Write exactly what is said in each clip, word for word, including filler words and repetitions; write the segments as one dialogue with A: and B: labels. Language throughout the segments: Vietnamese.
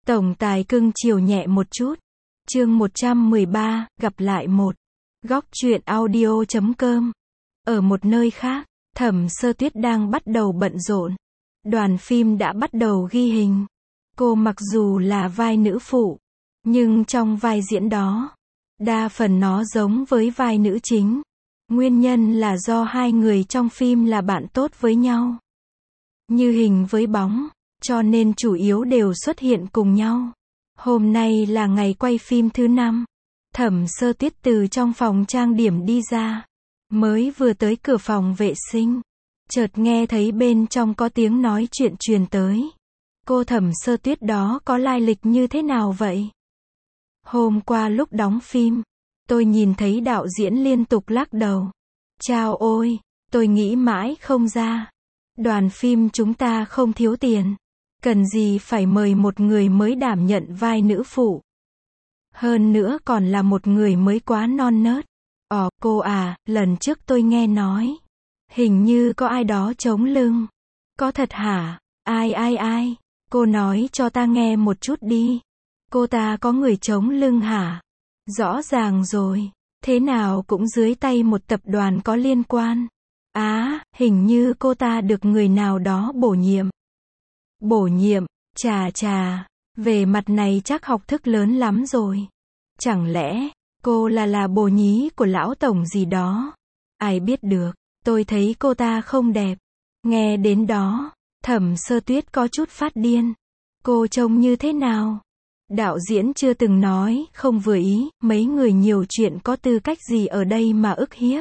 A: Tổng tài cưng chiều nhẹ một chút. Chương một trăm mười ba, gặp lại một. Góc truyện audio chấm com. Ở một nơi khác, Thẩm Sơ Tuyết đang bắt đầu bận rộn. Đoàn phim đã bắt đầu ghi hình. Cô mặc dù là vai nữ phụ, nhưng trong vai diễn đó, đa phần nó giống với vai nữ chính. Nguyên nhân là do hai người trong phim là bạn tốt với nhau. Như hình với bóng, cho nên chủ yếu đều xuất hiện cùng nhau. Hôm nay là ngày quay phim thứ năm. Thẩm Sơ Tuyết từ trong phòng trang điểm đi ra. Mới vừa tới cửa phòng vệ sinh, chợt nghe thấy bên trong có tiếng nói chuyện truyền tới. Cô Thẩm Sơ Tuyết đó có lai lịch như thế nào vậy? Hôm qua lúc đóng phim, tôi nhìn thấy đạo diễn liên tục lắc đầu. Chao ôi, tôi nghĩ mãi không ra. Đoàn phim chúng ta không thiếu tiền. Cần gì phải mời một người mới đảm nhận vai nữ phụ. Hơn nữa còn là một người mới quá non nớt. Ồ, cô à, lần trước tôi nghe nói. Hình như có ai đó chống lưng. Có thật hả? Ai ai ai? Cô nói cho ta nghe một chút đi. Cô ta có người chống lưng hả? Rõ ràng rồi. Thế nào cũng dưới tay một tập đoàn có liên quan. Á, hình như cô ta được người nào đó bổ nhiệm. Bổ nhiệm, chà chà, về mặt này chắc học thức lớn lắm rồi. Chẳng lẽ, cô là là bồ nhí của lão tổng gì đó? Ai biết được, tôi thấy cô ta không đẹp. Nghe đến đó, Thẩm Sơ Tuyết có chút phát điên. Cô trông như thế nào? Đạo diễn chưa từng nói, không vừa ý, mấy người nhiều chuyện có tư cách gì ở đây mà ức hiếp.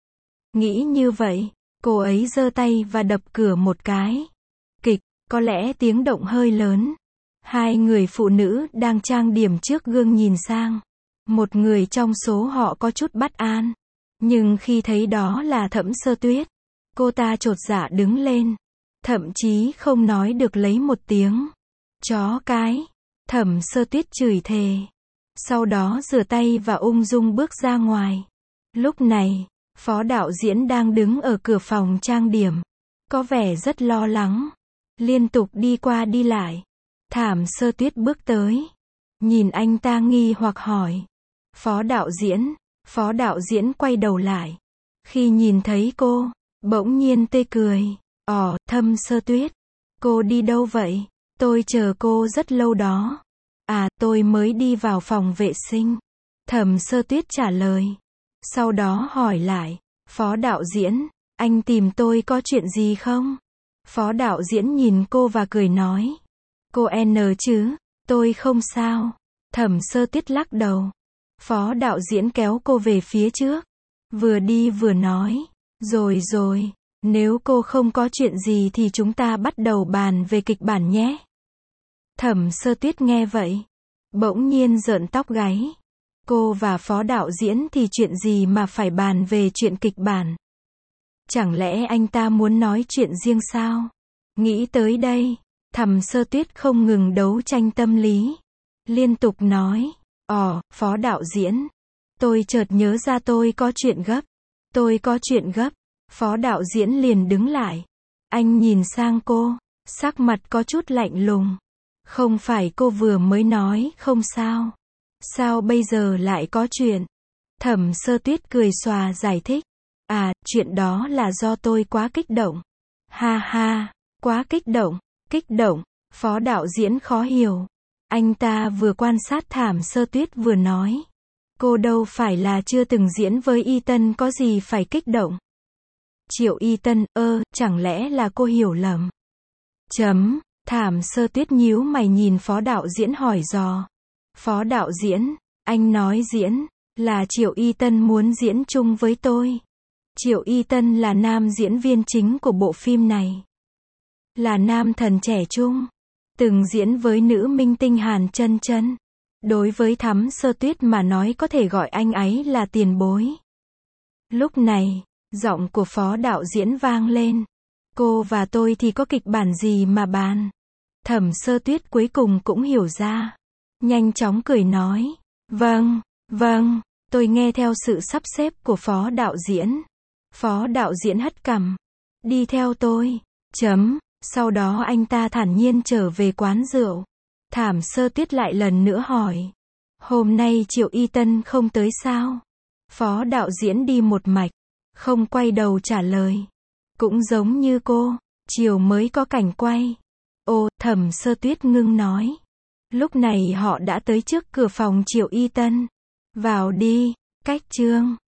A: Nghĩ như vậy, cô ấy giơ tay và đập cửa một cái. Kịch. Có lẽ tiếng động hơi lớn. Hai người phụ nữ đang trang điểm trước gương nhìn sang. Một người trong số họ có chút bất an. Nhưng khi thấy đó là Thẩm Sơ Tuyết, cô ta chột dạ đứng lên. Thậm chí không nói được lấy một tiếng. Chó cái. Thẩm Sơ Tuyết chửi thề. Sau đó rửa tay và ung dung bước ra ngoài. Lúc này, phó đạo diễn đang đứng ở cửa phòng trang điểm. Có vẻ rất lo lắng. Liên tục đi qua đi lại. Thẩm Sơ Tuyết bước tới. Nhìn anh ta nghi hoặc hỏi. Phó đạo diễn. Phó đạo diễn quay đầu lại. Khi nhìn thấy cô, bỗng nhiên tươi cười. Ồ, Thẩm Sơ Tuyết. Cô đi đâu vậy? Tôi chờ cô rất lâu đó. À, tôi mới đi vào phòng vệ sinh. Thẩm Sơ Tuyết trả lời. Sau đó hỏi lại. Phó đạo diễn, anh tìm tôi có chuyện gì không? Phó đạo diễn nhìn cô và cười nói. Cô N chứ, tôi không sao. Thẩm Sơ Tuyết lắc đầu. Phó đạo diễn kéo cô về phía trước. Vừa đi vừa nói. Rồi rồi, nếu cô không có chuyện gì thì chúng ta bắt đầu bàn về kịch bản nhé. Thẩm Sơ Tuyết nghe vậy. Bỗng nhiên rợn tóc gáy. Cô và phó đạo diễn thì chuyện gì mà phải bàn về chuyện kịch bản? Chẳng lẽ anh ta muốn nói chuyện riêng sao? Nghĩ tới đây, Thẩm Sơ Tuyết không ngừng đấu tranh tâm lý. Liên tục nói, ồ, phó đạo diễn. Tôi chợt nhớ ra tôi có chuyện gấp. Tôi có chuyện gấp. Phó đạo diễn liền đứng lại. Anh nhìn sang cô, sắc mặt có chút lạnh lùng. Không phải cô vừa mới nói không sao? Sao bây giờ lại có chuyện? Thẩm Sơ Tuyết cười xòa giải thích. À, chuyện đó là do tôi quá kích động. Ha ha, quá kích động, kích động. Phó đạo diễn khó hiểu. Anh ta vừa quan sát Thẩm Sơ Tuyết vừa nói. Cô đâu phải là chưa từng diễn với Y Tân, có gì phải kích động. Triệu Y Tân, ơ, chẳng lẽ là cô hiểu lầm? Chấm, Thẩm Sơ Tuyết nhíu mày nhìn phó đạo diễn hỏi dò. Phó đạo diễn, anh nói diễn, là Triệu Y Tân muốn diễn chung với tôi. Triệu Y Tân là nam diễn viên chính của bộ phim này. Là nam thần trẻ trung. Từng diễn với nữ minh tinh Hàn Chân Chân. Đối với Thẩm Sơ Tuyết mà nói có thể gọi anh ấy là tiền bối. Lúc này, giọng của phó đạo diễn vang lên. Cô và tôi thì có kịch bản gì mà bàn. Thẩm Sơ Tuyết cuối cùng cũng hiểu ra. Nhanh chóng cười nói. Vâng, vâng, tôi nghe theo sự sắp xếp của phó đạo diễn. Phó đạo diễn hất cằm. Đi theo tôi. Chấm. Sau đó anh ta thản nhiên trở về quán rượu. Thảm Sơ Tuyết lại lần nữa hỏi. Hôm nay Triệu Y Tân không tới sao? Phó đạo diễn đi một mạch, không quay đầu trả lời. Cũng giống như cô, chiều mới có cảnh quay. Ô, Thẩm Sơ Tuyết ngưng nói. Lúc này họ đã tới trước cửa phòng Triệu Y Tân. Vào đi, cách chương.